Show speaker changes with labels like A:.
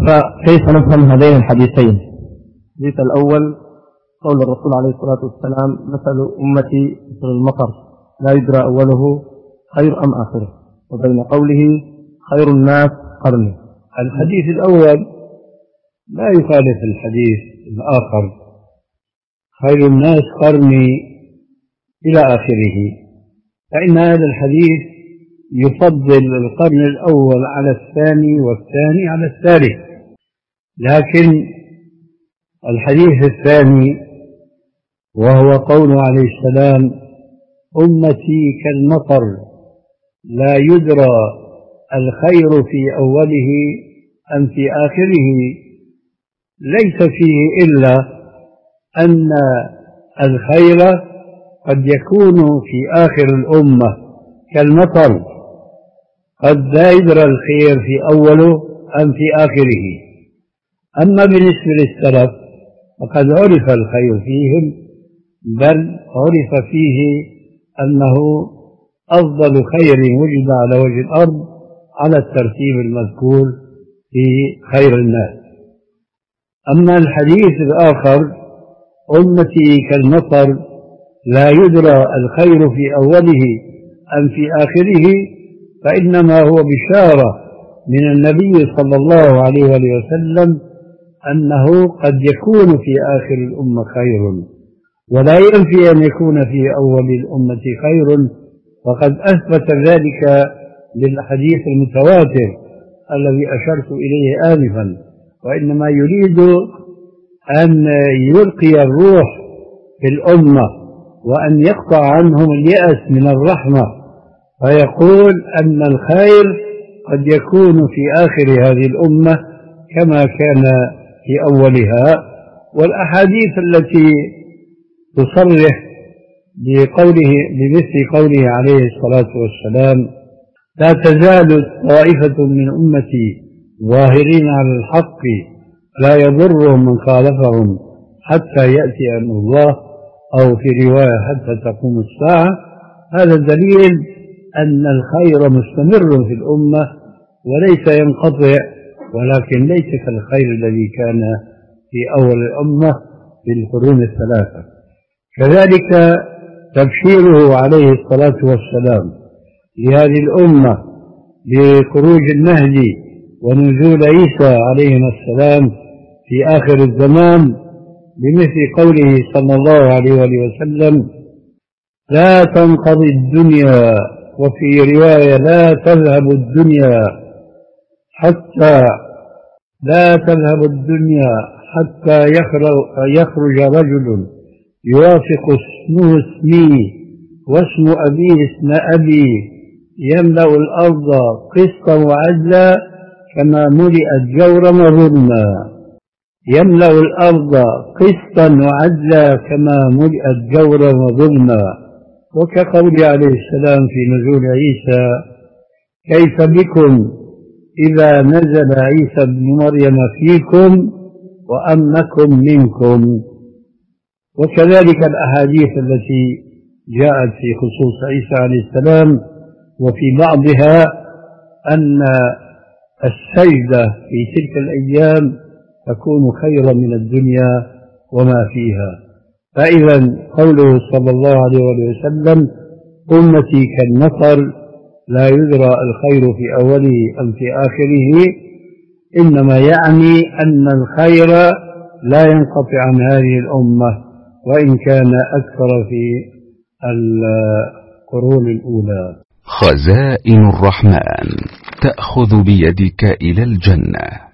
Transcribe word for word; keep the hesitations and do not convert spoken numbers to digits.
A: فكيف نفهم هذين الحديثين؟ الحديث الأول قول الرسول عليه الصلاة والسلام: مثل أمتي مثل المطر لا يدرى أوله خير أم آخره، وبين قوله: خير الناس قرني.
B: الحديث الأول لا يخالف الحديث الآخر: خير الناس قرني إلى آخره، فإن هذا الحديث يفضل القرن الأول على الثاني والثاني على الثالث. لكن الحديث الثاني وهو قول عليه السلام: أمتي كالمطر لا يدرى الخير في أوله أم في آخره، ليس فيه إلا أن الخير قد يكون في آخر الأمة كالمطر، قد لا يدرى الخير في أوله أم في آخره. أما بالنسبة للسلف فقد عرف الخير فيهم، بل عرف فيه أنه أفضل خير وجد على وجه الأرض على الترتيب المذكور في خير الناس. أما الحديث الآخر: أمتي كالمطر لا يدرى الخير في أوله أم في آخره، فإنما هو بشارة من النبي صلى الله عليه وسلم أنه قد يكون في آخر الأمة خير، ولا ينفي أن يكون في أول الأمة خير، وقد أثبت ذلك للحديث المتواتر الذي أشرت إليه آنفا. وإنما يريد أن يلقي الروح في الأمة وأن يقطع عنهم اليأس من الرحمة، فيقول أن الخير قد يكون في آخر هذه الأمة كما كان في أولها. والأحاديث التي تصرح بقوله بمثل قوله عليه الصلاة والسلام: لا تزال طائفة من أمتي ظاهرين على الحق لا يضرهم من خالفهم حتى يأتي أمر الله، أو في رواية حتى تقوم الساعة. هذا دليل أن الخير مستمر في الأمة وليس ينقطع، ولكن ليس كالخير الذي كان في أول الأمة في القرون الثلاثة. كذلك تبشيره عليه الصلاة والسلام لهذه الأمة بخروج المهدي ونزول عيسى عليه السلام في آخر الزمان بمثل قوله صلى الله عليه وسلم: لا تنقضي الدنيا، وفي رواية: لا تذهب الدنيا حتى لا تذهب الدنيا حتى يخرج رجل يوافق اسمه اسمي واسم أبيه اسم أبي يملأ الأرض قسطا وعدلا كما ملئت جورا وظلما. يملأ الأرض قسطا وعدلا كما ملئت جورا وظلما. وكقول عليه السلام في نزول عيسى: كيف بكم إذا نزل عيسى بن مريم فيكم وأمكم منكم. وكذلك الأحاديث التي جاءت في خصوص عيسى عليه السلام، وفي بعضها أن السجدة في تلك الأيام تكون خيرا من الدنيا وما فيها. فإذا قوله صلى الله عليه وسلم: أمتي كالمطر لا يدرى الخير في أوله أم في آخره، إنما يعني أن الخير لا ينقطع عن هذه الأمة وإن كان أكثر في القرون الأولى.
C: خزائن الرحمن تأخذ بيدك إلى الجنة.